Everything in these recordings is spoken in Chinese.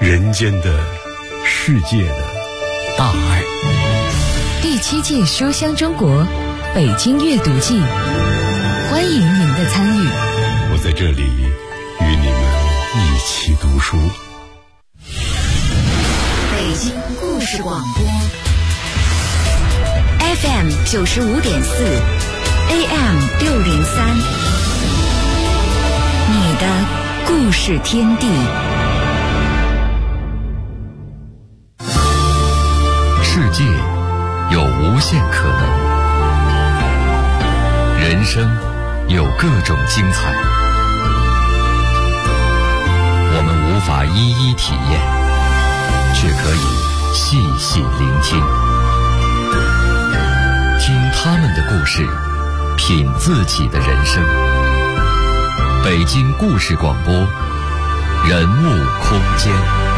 人间的、世界的大爱。 第7届书香中国北京阅读季，欢迎您的参与。 我在这里与你们一起读书。 北京故事广播 FM 95.4 AM 603，你的故事天地。 世界有无限可能，人生有各种精彩，我们无法一一体验，却可以细细聆听，听他们的故事，品自己的人生。北京故事广播，人物空间。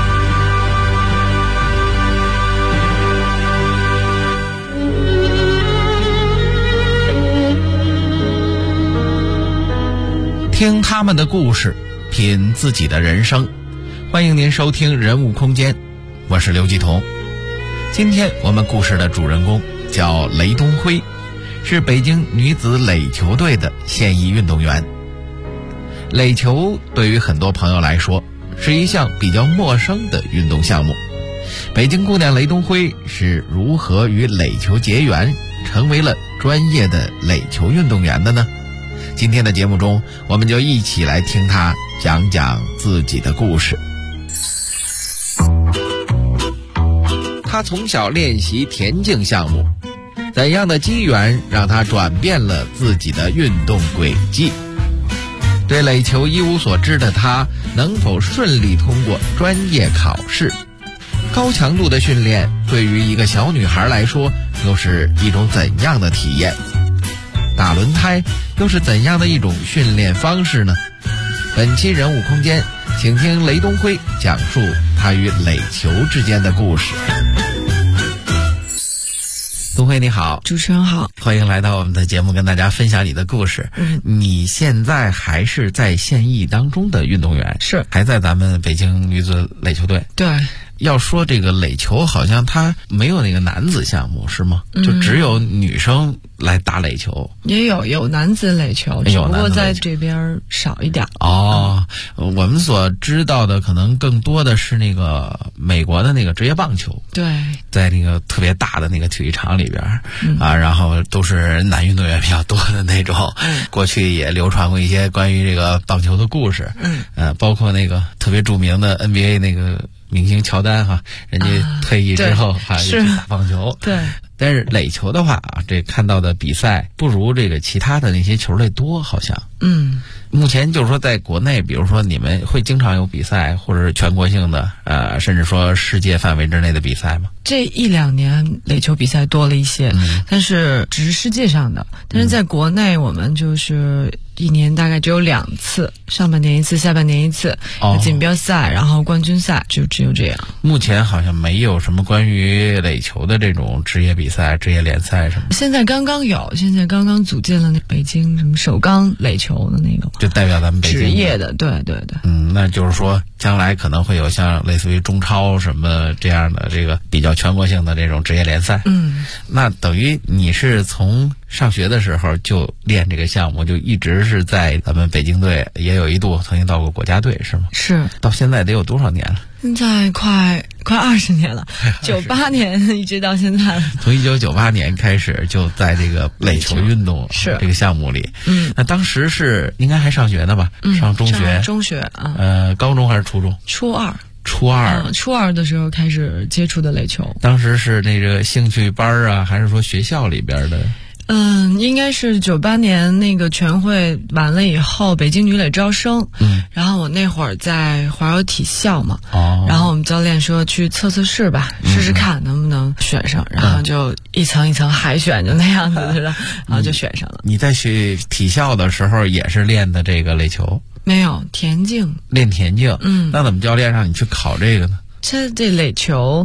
听他们的故事，品自己的人生。欢迎您收听人物空间，我是刘继彤。今天我们故事的主人公叫雷东辉，是北京女子垒球队的现役运动员。垒球对于很多朋友来说是一项比较陌生的运动项目。北京姑娘雷东辉是如何与垒球结缘，成为了专业的垒球运动员的呢？今天的节目中，我们就一起来听他讲讲自己的故事。他从小练习田径项目，怎样的机缘让他转变了自己的运动轨迹？对垒球一无所知的他，能否顺利通过专业考试？高强度的训练对于一个小女孩来说，又是一种怎样的体验？打轮胎又是怎样的一种训练方式呢？本期人物空间，请听雷东辉讲述他与垒球之间的故事。东辉你好。 主持人好， 欢迎来到我们的节目，跟大家分享你的故事。你现在还是在现役当中的运动员？ 是， 还在咱们北京女子垒球队。 对。 要说这个垒球，好像它没有那个男子项目是吗？就只有女生来打垒球。 也有男子垒球，只不过在这边少一点。 我们所知道的可能更多的是那个美国的那个职业棒球。 对， 在那个特别大的那个体育场里边然后都是男运动员比较多的那种。过去也流传过一些关于这个棒球的故事。包括那个特别著名的 NBA 那个明星乔丹人家退役之后也去打棒球。 对。 但是垒球的话这看到的比赛不如这个其他的那些球类多，好像。目前就是说在国内，比如说你们会经常有比赛，或者是全国性的甚至说世界范围之内的比赛吗？ 这1-2年垒球比赛多了一些，但是只是世界上的。但是在国内我们就是1年大概只有2次，上半年1次，下半年1次，锦标赛然后冠军赛，就只有这样。 目前好像没有什么关于垒球的这种职业比赛、职业联赛什么的。 现在刚刚组建了那北京什么首钢垒球的那个， 就代表咱们北京职业的。对。 那就是说将来可能会有像类似于中超什么这样的这个比较全国性的这种职业联赛。那等于你是从上学的时候就练这个项目，就一直是在咱们北京队，也有一度曾经到过国家队，是吗？ 是。 到现在得有多少年了？ 现在快20年了，98年一直到现在。 从1998年开始就在这个垒球运动这个项目里。那当时是应该还上学呢吧？上中学。 中学高中还是初中？ 初二。初二的时候开始接触的垒球。当时是那个兴趣班还是说学校里边的？ 应该是98年那个全会完了以后，北京女垒招生。然后我那会儿在华柔体校嘛。然后我们教练说去测试吧，试试看能不能选上。然后就一层一层海选，就那样子是吧？然后就选上了。 你在去体校的时候也是练的这个垒球？ 没有，田径。 练田径。那怎么教练让你去考这个呢？ 这垒球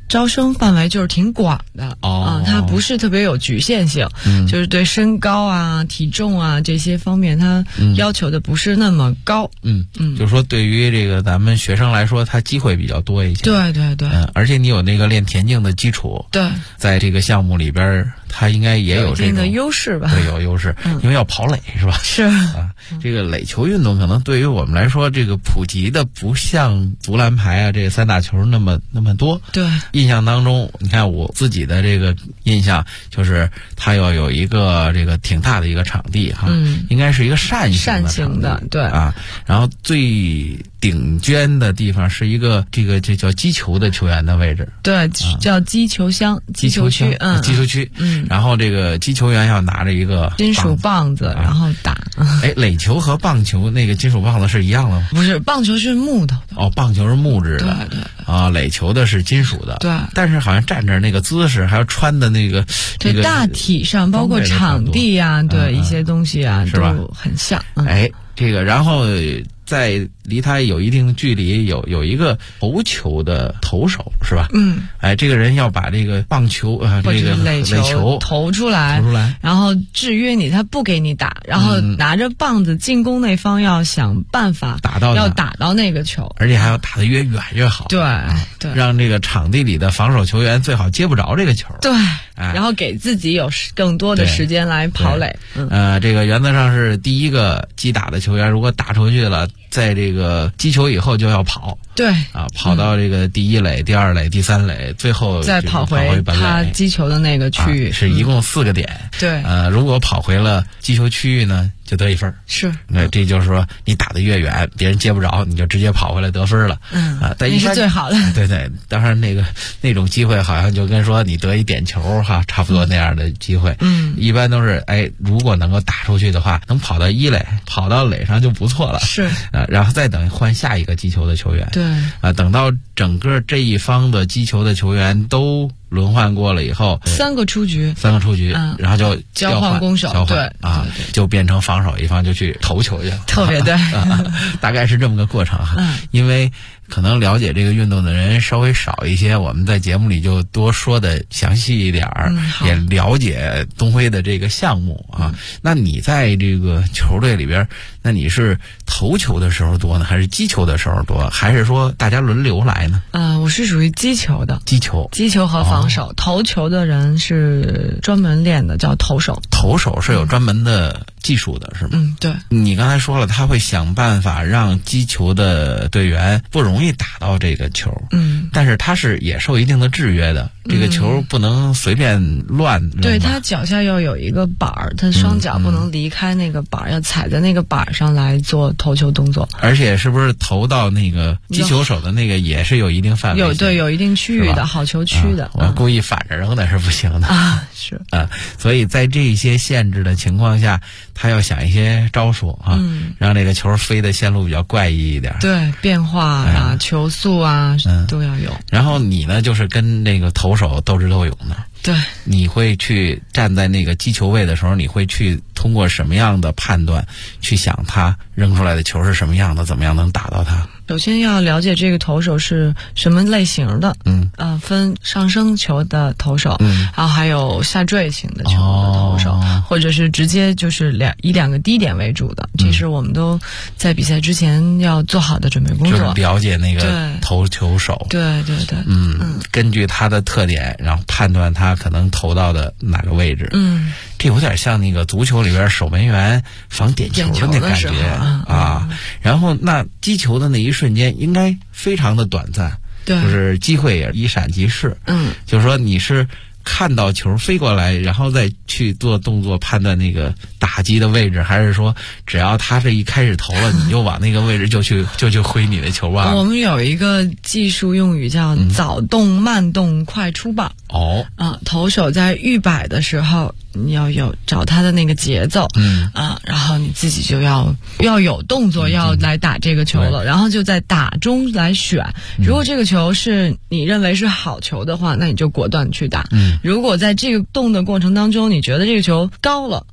招生范围就是挺广的它不是特别有局限性，就是对身高啊、体重啊这些方面，它要求的不是那么高。 就是说对于这个咱们学生来说，它机会比较多一些。 对对对， 而且你有那个练田径的基础， 对， 在这个项目里边，它应该也有这种的优势吧？ 对，有优势，因为要跑垒是吧？ 是这个垒球运动可能对于我们来说，这个普及的不像足篮排啊，这个三打球那么多。 对， 印象当中，你看我自己的这个印象就是它要有一个这个挺大的一个场地哈，应该是一个扇形的， 对啊，然后最顶尖的地方是一个这叫击球的球员的位置， 对，叫击球箱、击球区， 击球区，然后这个击球员要拿着一个金属棒子，然后打。 垒球和棒球那个金属棒子是一样的吗？ 不是，棒球是木头的。 棒球是木质的， 对， 垒球的是金属的， 对。 但是好像站着那个姿势，还要穿的那个， 对，大体上包括场地啊，对一些东西啊，都很像。 这个然后。在离他有一定距离，有一个投球的投手是吧？这个人要把这个棒球这个垒球投出来，然后制约你，他不给你打，然后拿着棒子进攻那方要想办法打到那个球， 而且还要打得越远越好。 对， 让这个场地里的防守球员最好接不着这个球。 对，然后给自己有更多的时间来跑垒。 这个原则上是第一个击打的球员，如果打出去了，在这个击球以后就要跑， 对跑到这个第一垒、第二垒、第三垒，最后再跑回他击球的那个区域， 是一共4个点。 对， 如果跑回了击球区域呢，就得1分。 是， 这就是说你打得越远，别人接不着，你就直接跑回来得分了。但那是最好的。 对，当然那种机会好像就跟说你得一点球差不多那样的机会。一般都是如果能够打出去的话，能跑到一垒，跑到垒上就不错了。 是， 然后再等换下一个击球的球员。 对， 等到整个这一方的击球的球员都轮换过了以后 ，3个出局， 然后就交换攻守，对就变成防守一方就去投球去了， 特别对， 大概是这么个过程因为可能了解这个运动的人稍微少一些，我们在节目里就多说的详细一点也了解东辉的这个项目那你在这个球队里边，那你是投球的时候多呢，还是击球的时候多，还是说大家轮流来呢？ 我是属于击球的， 击球和防守，投球的人是专门练的，叫投手。 投手是有专门的技术的，是吗？ 对。 你刚才说了，他会想办法让击球的队员不容易打到这个球，但是他是也受一定的制约的，这个球不能随便乱扔。 对，他脚下要有一个板儿，他双脚不能离开那个板儿，要踩在那个板儿上来做投球动作。 而且是不是投到那个击球手的那个也是有一定范围， 有一定区域的好球区的。 我故意反着扔的是不行的是所以在这些限制的情况下，他要想一些招数让这个球飞的线路比较怪异一点， 对，变化球速都要有。 然后你呢，就是跟那个投手斗智斗勇的。 对， 你会去站在那个击球位的时候，你会去通过什么样的判断去想他扔出来的球是什么样的，怎么样能打到他？ 首先要了解这个投手是什么类型的，分上升球的投手，然后还有下坠型的球的投手，或者是直接就是以2个低点为主的，这是我们都在比赛之前要做好的准备工作， 就是了解那个投球手， 对， 根据他的特点，然后判断他可能投到的哪个位置，这有点像那个足球里边守门员防点球的那感觉然后那击球的那一瞬间应该非常的短暂， 对， 就是机会也一闪即逝，就是说你是看到球飞过来，然后再去做动作判断那个打击的位置，还是说只要他这一开始投了，你就往那个位置就去挥你的球棒？ 我们有一个技术用语叫早动、慢动、快出棒。投手在预摆的时候，你要找他的那个节奏，然后你自己就要有动作，要来打这个球了，然后就在打中来选。如果这个球是你认为是好球的话，那你就果断去打。如果在这个动的过程当中，你觉得这个球高了，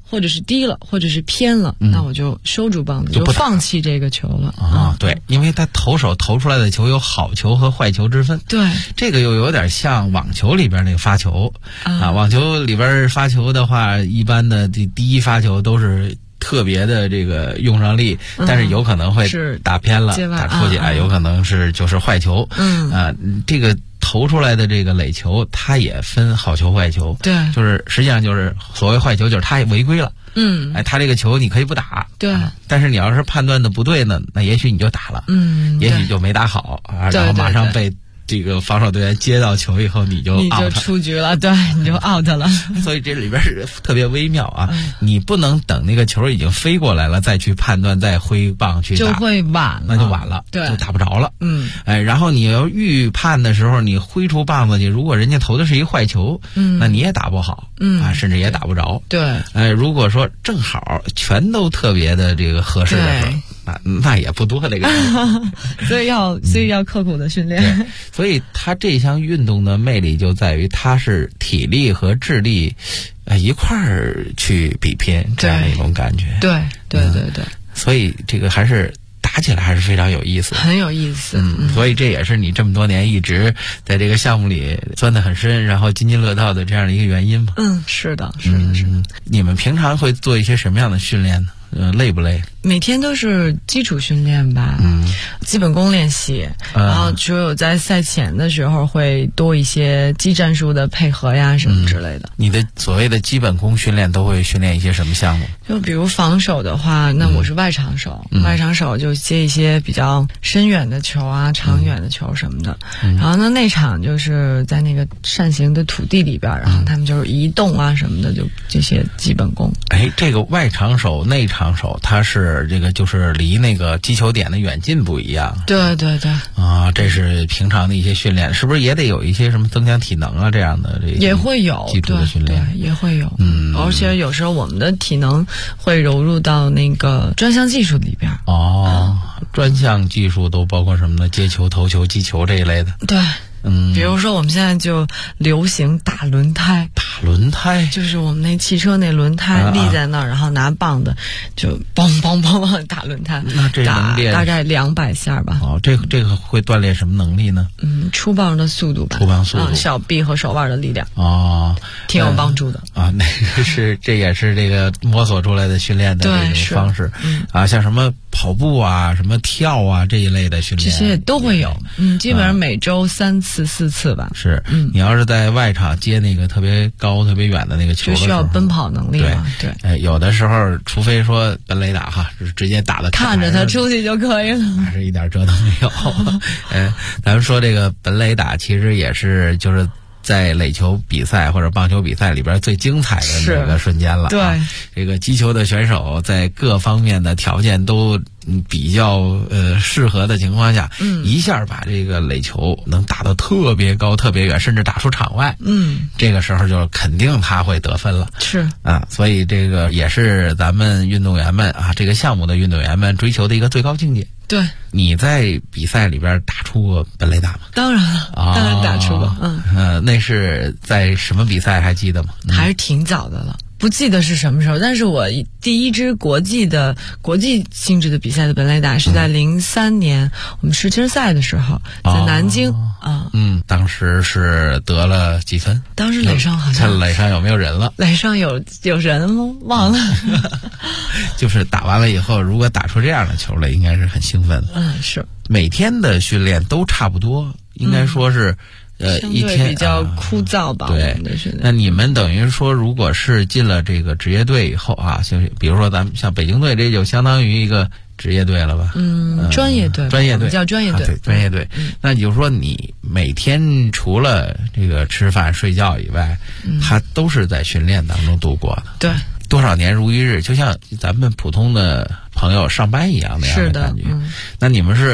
或者是低了，或者是偏了，那我就收住棒子，就放弃这个球了啊。对，因为他投手投出来的球有好球和坏球之分。 对， 这个又有点像网球里边那个发球啊。网球里边发球的话，一般的第一发球都是特别的这个用上力，但是有可能会打偏了，打出去有可能就是坏球。这个投出来的这个垒球，它也分好球坏球。 对， 就是实际上就是所谓坏球，就是它违规了。他这个球你可以不打。 对， 但是你要是判断的不对呢，那也许你就打了。也许就没打好啊，然后马上被这个防守队员接到球以后，你就出局了，对，你就 out 了。 所以这里边是特别微妙啊，你不能等那个球已经飞过来了再去判断，再挥棒去打， 就会晚了， 那就晚了， 对， 就打不着了。然后你要预判的时候，你挥出棒子去，如果人家投的是一坏球，那你也打不好，甚至也打不着。 对， 如果说正好全都特别的这个合适的时候，那也不多这个。 所以要刻苦的训练。 所以它这项运动的魅力就在于它是体力和智力一块儿去比拼这样的一种感觉。 对。 所以这个还是打起来还是非常有意思， 很有意思。 所以这也是你这么多年一直在这个项目里钻得很深，然后津津乐道的这样的一个原因嘛。 是的。 你们平常会做一些什么样的训练呢？累不累？ 每天都是基础训练吧，基本功练习，然后只有在赛前的时候会多一些技战术的配合呀什么之类的。 你的所谓的基本功训练都会训练一些什么项目？ 就比如防守的话，那我是外场手，外场手就接一些比较深远的球啊、长远的球什么的。然后呢，内场就是在那个扇形的土地里边，然后他们就是移动啊什么的，就这些基本功。 这个外场手、内场手，它是这个就是离那个击球点的远近不一样。 对啊，这是平常的一些训练，是不是也得有一些什么增强体能啊这样的？ 也会有基础的训练， 对，也会有。而且有时候我们的体能会融入到那个专项技术里边。 专项技术都包括什么呢？接球、投球、击球这一类的。 对。比如说我们现在就流行打轮胎。 打轮胎就是我们那汽车那轮胎立在那儿，然后拿棒子就梆梆梆梆打轮胎。 那这能练大概200下吧。 这个会锻炼什么能力呢？ 出棒的速度吧。 出棒速度， 小臂和手腕的力量。挺有帮助的。 那个这也是这个摸索出来的训练的这种方式。像什么跑步啊、什么跳啊这一类的训练， 这些都会有。基本上每周3次4次吧。 是。你要是在外场接那个特别高、特别远的那个球的时候， 就需要奔跑能力嘛。 对。有的时候，除非说本垒打就是直接打的， 看着他出去就可以了， 还是一点辙都没有。咱们说这个本垒打其实也是就是在垒球比赛或者棒球比赛里边最精彩的那个瞬间了。 对， 这个击球的选手在各方面的条件都比较适合的情况下，一下把这个垒球能打得特别高、特别远，甚至打出场外。这个时候就肯定他会得分了。 是所以这个也是咱们运动员们这个项目的运动员们追求的一个最高境界。 对。 你在比赛里边打出过本垒打吗？ 当然了，当然打出过。 那是在什么比赛还记得吗？ 还是挺早的了。不记得是什么时候，但是我第一支国际性质的比赛的本垒打是在03年我们世青赛的时候，在南京当时是得了几分？ 当时垒上好像垒上有没有人了？ 垒上有人吗？忘了。 就是打完了以后，如果打出这样的球来，应该是很兴奋的。 是。 每天的训练都差不多，应该说是。一天比较枯燥吧。 对，那你们等于说，如果是进了这个职业队以后就比如说咱们像北京队，这就相当于一个职业队了吧？ 专业队，叫专业队。 对，专业队。那也就是说，你每天除了这个吃饭睡觉以外，他都是在训练当中度过的。 对。 多少年如一日，就像咱们普通的朋友上班一样那样的感觉。那你们是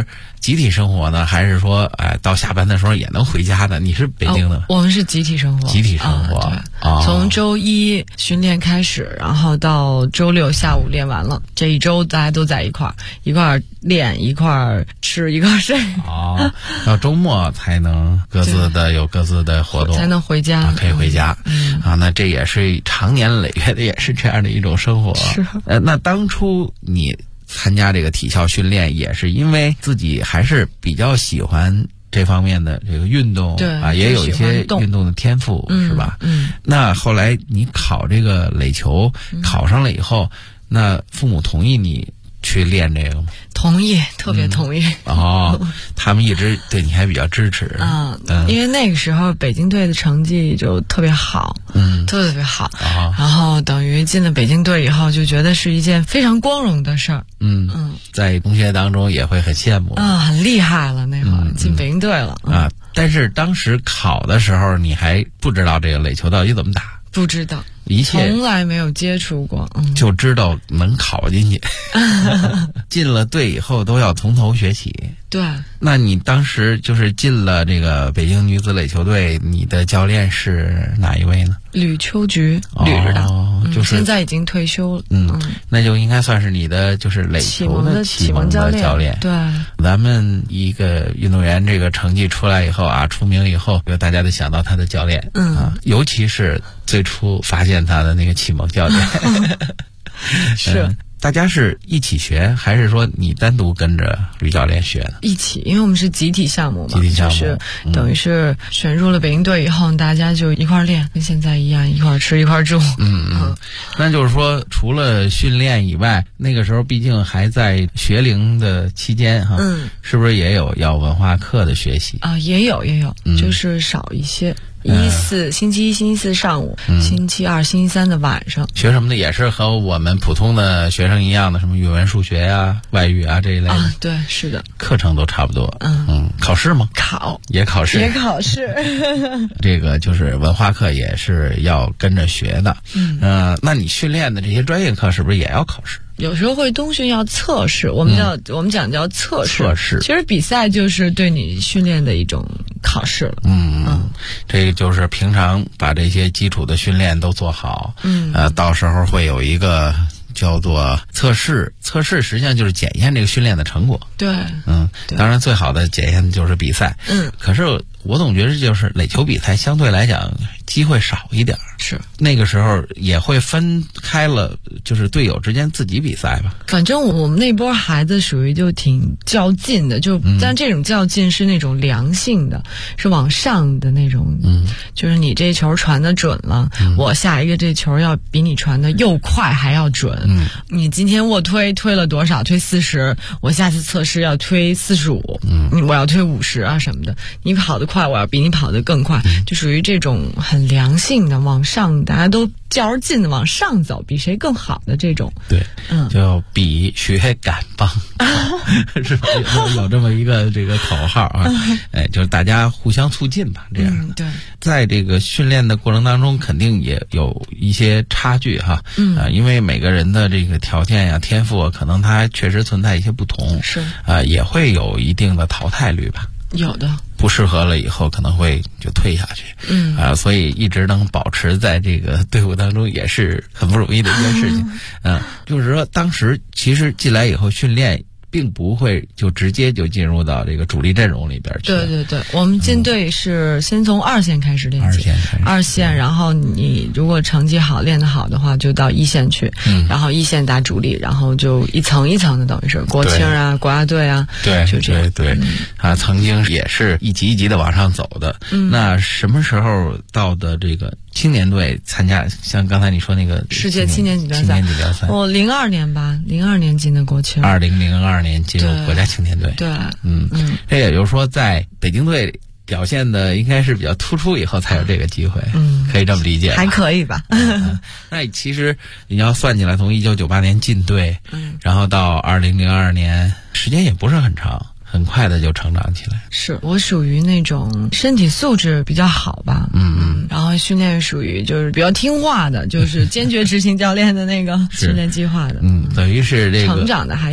集体生活呢，还是说到下班的时候也能回家的？你是北京的？ 我们是集体生活。 集体生活， 对，从周一训练开始，然后到周六下午练完了，这一周大家都在一块儿练，一块儿吃，一块儿睡。 到周末才能各自的有各自的活动， 才能回家， 可以回家。那这也是常年累月的，也是这样的一种生活。 是。 那当初你参加这个体校训练，也是因为自己还是比较喜欢这方面的这个运动， 对也有一些运动的天赋，是吧？那后来你考这个垒球，考上了以后，那父母同意你去练这个吗？ 同意，特别同意。 他们一直对你还比较支持。 因为那个时候北京队的成绩就特别好，特别好。然后等于进了北京队以后，就觉得是一件非常光荣的事儿。 在同学当中也会很羡慕。 很厉害了，那会儿进北京队了。 但是当时考的时候，你还不知道这个垒球到底怎么打。 不知道， 一切从来没有接触过， 就知道能考进去。进了队以后都要从头学起。 对， 那你当时就是进了这个北京女子垒球队，你的教练是哪一位呢？ 吕秋菊，吕的， 就是现在已经退休了。 那就应该算是你的就是垒球的启蒙的教练。 对， 咱们一个运动员这个成绩出来以后出名以后，大家都想到他的教练。尤其是最初发现他的那个启蒙教练。 是。 大家是一起学，还是说你单独跟着吕教练学呢？ 一起，因为我们是集体项目嘛， 集体项目就是等于是选入了北京队以后，大家就一块练，跟现在一样，一块吃一块住。 那就是说，除了训练以外，那个时候毕竟还在学龄的期间是不是也有要文化课的学习也有，就是少一些。星期一、星期四上午，星期二、星期三的晚上。 学什么的也是和我们普通的学生一样的，什么语文、数学外语这一类的。 对，是的， 课程都差不多。考试吗？也考试。这个就是文化课也是要跟着学的。那你训练的这些专业课是不是也要考试？ 有时候会冬训要测试，我们讲叫测试。其实比赛就是对你训练的一种考试了。 这个就是平常把这些基础的训练都做好。到时候会有一个叫做测试实际上就是检验这个训练的成果。 对， 当然最好的检验就是比赛。可是我总觉得就是垒球比赛相对来讲机会少一点。 是， 那个时候也会分开了，就是队友之间自己比赛吧。 反正我们那波孩子属于就挺较劲的，但这种较劲是那种良性的，是往上的那种。就是你这球传的准了，我下一个这球要比你传的又快还要准。你今天卧推了多少？推40，我下次测试要推45，我要推50什么的。你跑得快，我要比你跑得更快，就属于这种很良性的往上，大家都较着劲的往上走，比谁更好的这种。 对，就比学赶棒，是吧？有这么一个这个口号就是大家互相促进吧，这样。 对， 在这个训练的过程当中，肯定也有一些差距因为每个人的这个条件天赋可能它确实存在一些不同， 是也会有一定的淘汰率吧。 有的不适合了以后可能会就退下去。所以一直能保持在这个队伍当中也是很不容易的一件事情。就是说当时其实进来以后训练并不会就直接就进入到这个主力阵容里边去。 对，我们进队是先从2线开始练起。2线，然后你如果成绩好练得好的话就到1线去，然后1线打主力，然后就一层一层的，等于是国青国家队对， 就这样。 对，曾经也是一级一级的往上走的。那什么时候到的这个青年队参加，像刚才你说那个世界青年级联赛？我02年吧，02年进的国青 ，2002年进入国家青年队。 对， 这也就是说在北京队表现的应该是比较突出以后才有这个机会。可以这么理解吧？ 还可以吧。 那其实你要算起来，从1998年进队，然后到2002年，时间也不是很长，很快的就成长起来。 是我属于那种身体素质比较好吧，然后训练属于就是比较听话的，就是坚决执行教练的那个训练计划的， 等于是这个成长的还挺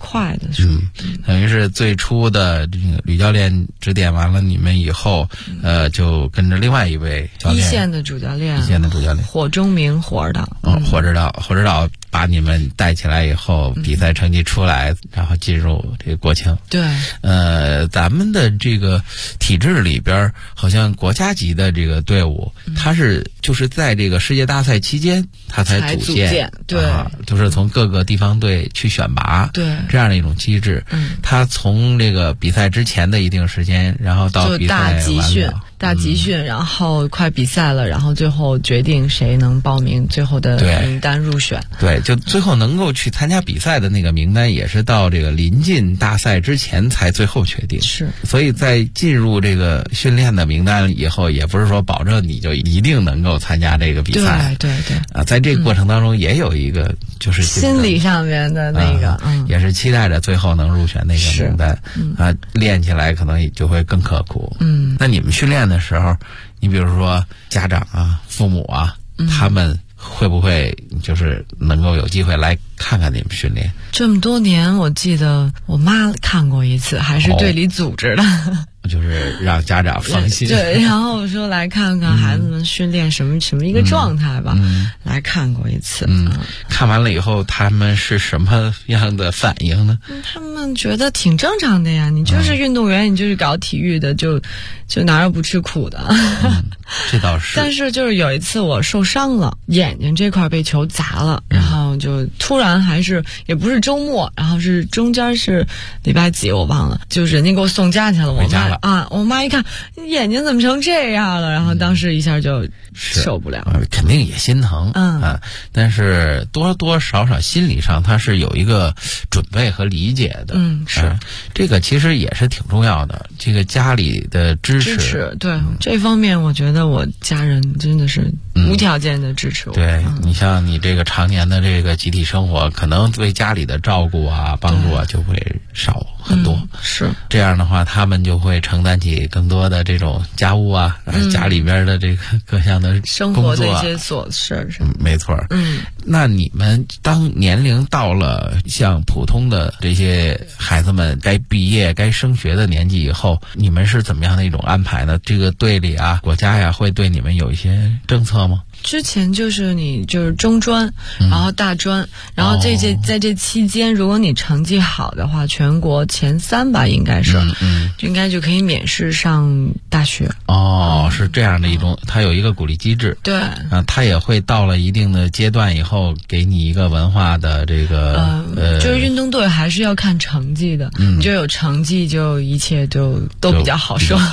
快的。 等于是最初的这个吕教练指点完了你们以后，就跟着另外一位教练， 一线的主教练，火中明火指导， 火指导把你们带起来以后，比赛成绩出来，然后进入这个国青。 对， 咱们的这个体制里边，好像国家级的这个队伍，它是就是在这个世界大赛期间，它才组建， 对， 就是从各个地方队去选拔， 对， 这样的一种机制。它从这个比赛之前的一定时间，然后到比赛完了。 大集训，然后快比赛了，然后最后决定谁能报名最后的名单入选。 对，就最后能够去参加比赛的那个名单，也是到这个临近大赛之前才最后确定。 是， 所以在进入这个训练的名单以后，也不是说保证你就一定能够参加这个比赛。 对啊，在这个过程当中也有一个就是心理上面的那个， 也是期待着最后能入选那个名单。啊，练起来可能也就会更刻苦。那你们训练的时候，你比如说家长啊、父母啊，他们会不会就是能够有机会来看看你们训练？ 这么多年，我记得我妈看过一次，还是队里组织的。 就是让家长放心。 对，然后我说来看看孩子们训练什么一个状态吧，来看过一次。 看完了以后，他们是什么样的反应呢？ 他们觉得挺正常的呀，你就是运动员，你就是搞体育的，就哪有不吃苦的。 这倒是。 但是就是有一次我受伤了，眼睛这块被球砸了，然后就突然也不是周末，然后是中间是礼拜几我忘了，就人家给我送家去了，我妈一看眼睛怎么成这样了，然后当时一下就受不了， 肯定也心疼，但是多多少少心理上他是有一个准备和理解的， 是这个其实也是挺重要的，这个家里的支持， 对这方面我觉得我家人真的是无条件的支持我。 对，你像你这个常年的这个集体生活，可能对家里的照顾啊、帮助啊就会少很多。 是这样的话，他们就会承担起更多的这种家务啊，家里边的这个各项的生活的一些琐事。 没错。那你们当年龄到了像普通的这些孩子们该毕业、该升学的年纪以后，你们是怎么样的一种安排呢？这个队里啊、国家呀，会对你们有一些政策吗？ 之前就是中专，然后大专，然后在这期间，如果你成绩好的话，全国前3吧，应该是，应该就可以免试上大学。 是这样的一种，它有一个鼓励机制。 对， 它也会到了一定的阶段以后，给你一个文化的这个就是运动队还是要看成绩的，你就有成绩，就一切都比较好说。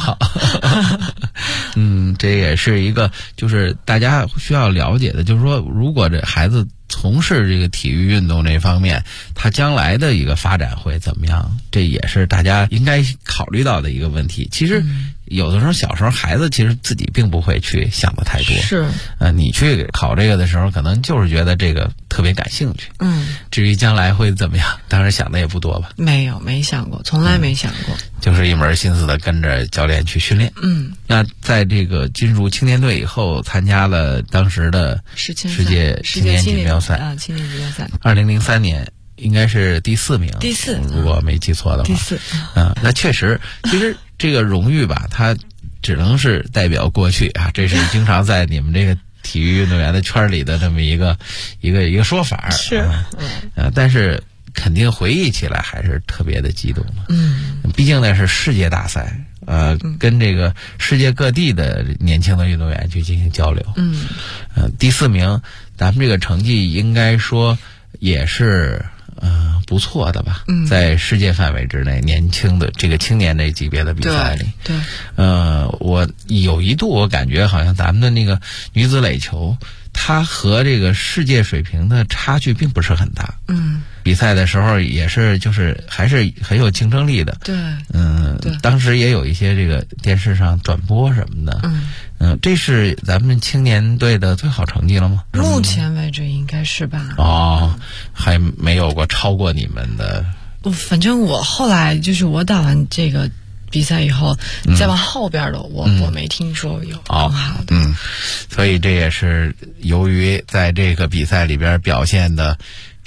这也是一个就是大家需要了解的，就是说如果这孩子从事这个体育运动这方面，他将来的一个发展会怎么样，这也是大家应该考虑到的一个问题。其实有的时候小时候孩子其实自己并不会去想的太多， 是你去考这个的时候可能就是觉得这个特别感兴趣，至于将来会怎么样当时想的也不多吧。 没想过，从来没想过， 就是一门心思的跟着教练去训练。那在这个进入青年队以后，参加了当时的世界青年锦标赛青年锦标赛 ，2003年应该是第4名，如果没记错的话， 第4。 那确实，其实这个荣誉吧，它只能是代表过去啊，这是经常在你们这个体育运动员的圈里的这么一个说法。 是， 但是肯定回忆起来还是特别的激动的。毕竟那是世界大赛，跟这个世界各地的年轻的运动员去进行交流。第4名，咱们这个成绩应该说也是不错的吧，在世界范围之内，年轻的这个青年这级别的比赛里， 对， 我有一度我感觉好像咱们的那个女子垒球，它和这个世界水平的差距并不是很大。比赛的时候也是就是还是很有竞争力的。 对， 当时也有一些这个电视上转播什么的。这是咱们青年队的最好成绩了吗？ 目前为止应该是吧。 还没有过超过你们的。 反正我后来就是我打完这个比赛以后，再往后边的我没听说有更好的。 所以这也是由于在这个比赛里边表现的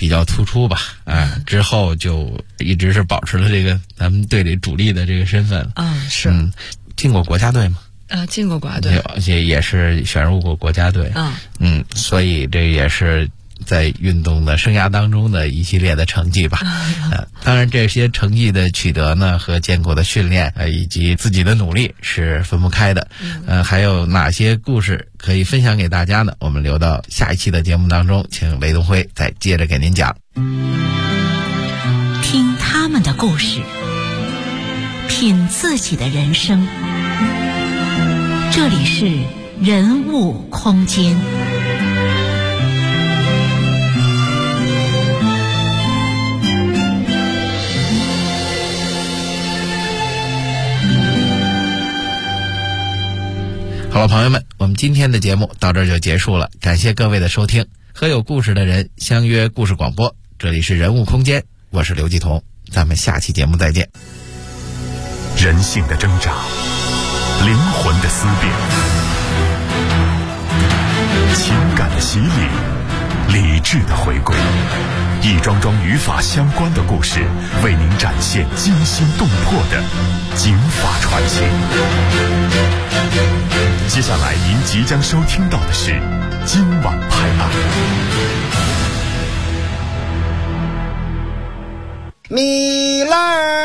比较突出吧，之后就一直是保持了这个咱们队里主力的这个身份。 是。 进过国家队吗？ 进过国家队， 也是选入过国家队。所以这也是在运动的生涯当中的一系列的成绩吧。当然这些成绩的取得呢，和艰苦的训练以及自己的努力是分不开的。还有哪些故事可以分享给大家呢？我们留到下一期的节目当中，请雷东辉再接着给您讲。 听他们的故事，品自己的人生。这里是人物空间。 好了，朋友们，我们今天的节目到这儿就结束了，感谢各位的收听。和有故事的人相约故事广播，这里是人物空间，我是刘继彤，咱们下期节目再见。 人性的挣扎，灵魂的思辨，情感的洗礼，理智的回归，一桩桩与法相关的故事，为您展现惊心动魄的警法传奇。接下来您即将收听到的是今晚拍案。 米来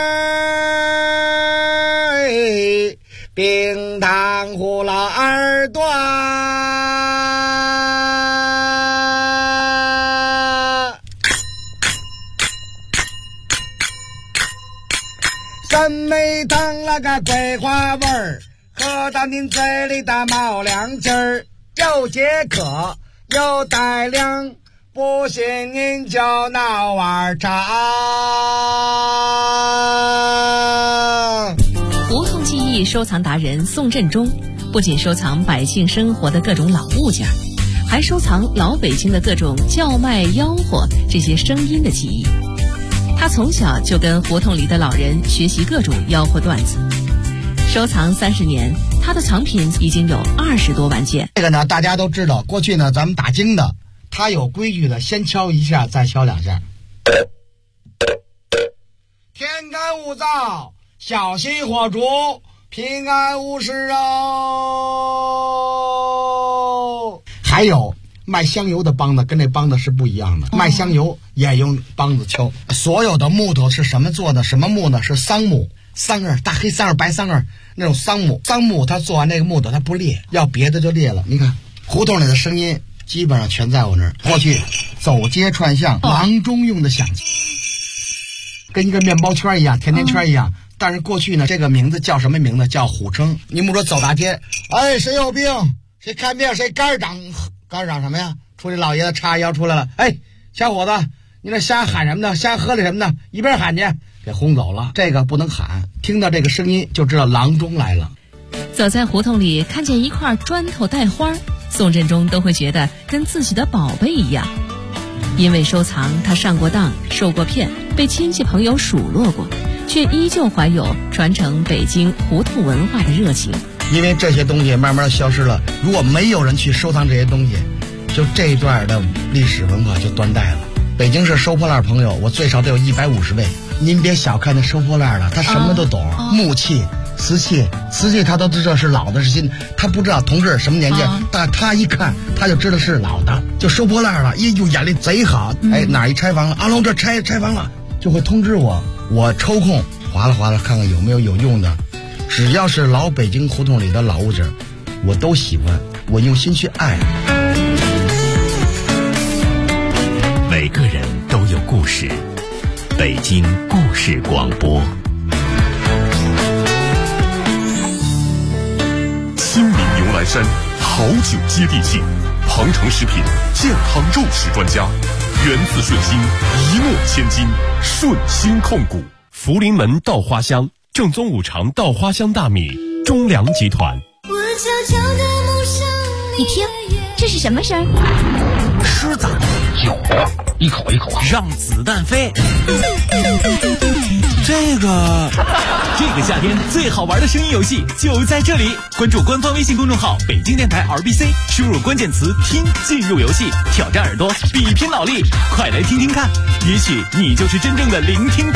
冰糖葫芦耳朵，真没糖那个桂花味儿，喝到您嘴里的冒凉劲儿，又解渴又带凉，不信您就闹碗茶。 胡同记忆收藏达人宋振中不仅收藏百姓生活的各种老物件，还收藏老北京的各种叫卖吆喝这些声音的记忆。他从小就跟胡同里的老人学习各种吆喝段子，收藏30年，他的藏品已经有20多万件。 这个呢，大家都知道，过去呢咱们打更的，他有规矩的，先敲一下，再敲2下。天干物燥，小心火烛，平安无事哦。还有卖香油的梆子跟这梆子是不一样的，卖香油也用梆子敲。所有的木头是什么做的？什么木呢？是桑木，桑叶，大黑桑叶、白桑叶那种桑木。桑木它做完那个木头它不裂，要别的就裂了。你看胡同里的声音基本上全在我那儿。过去走街串巷，郎中用的响器，跟一个面包圈一样，甜甜圈一样。但是过去呢，这个名字叫什么名字？叫虎称。你们说走大街，哎，谁有病？谁看病？谁肝长什么呀？出去老爷子叉腰出来了，哎，小伙子，你这瞎喊什么呢？瞎喝的什么呢？一边喊去，给轰走了。这个不能喊，听到这个声音就知道郎中来了。 走在胡同里，看见一块砖头带花，宋振中都会觉得跟自己的宝贝一样。因为收藏，他上过当，受过骗，被亲戚朋友数落过，却依旧怀有传承北京胡同文化的热情。 因为这些东西慢慢消失了，如果没有人去收藏这些东西，就这一段的历史文化就断代了。北京市收破烂朋友，我最少得有150位。您别小看那收破烂的，他什么都懂，木器、瓷器他都知道是老的是新的，他不知道同志什么年纪，但他一看他就知道是老的，就收破烂了，就眼力贼好。哎，哪一拆房了？阿龙这拆房了，就会通知我，我抽空划拉看看有没有用的。只要是老北京胡同里的老物件，我都喜欢，我用心去爱。 每个人都有故事，北京故事广播。新米牛栏山好酒接地气，鹏程食品健康肉食专家，源自顺心，一诺千金，顺心控股。福临门稻花香，正宗5常稻花香大米，中粮集团。 你听，这是什么声？ 狮子一口一口啊， 让子弹飞。这个夏天最好玩的声音游戏就在这里，关注官方微信公众号北京电台 RBC， 输入关键词听进入游戏，挑战耳朵，比拼脑力，快来听听看，也许你就是真正的聆听大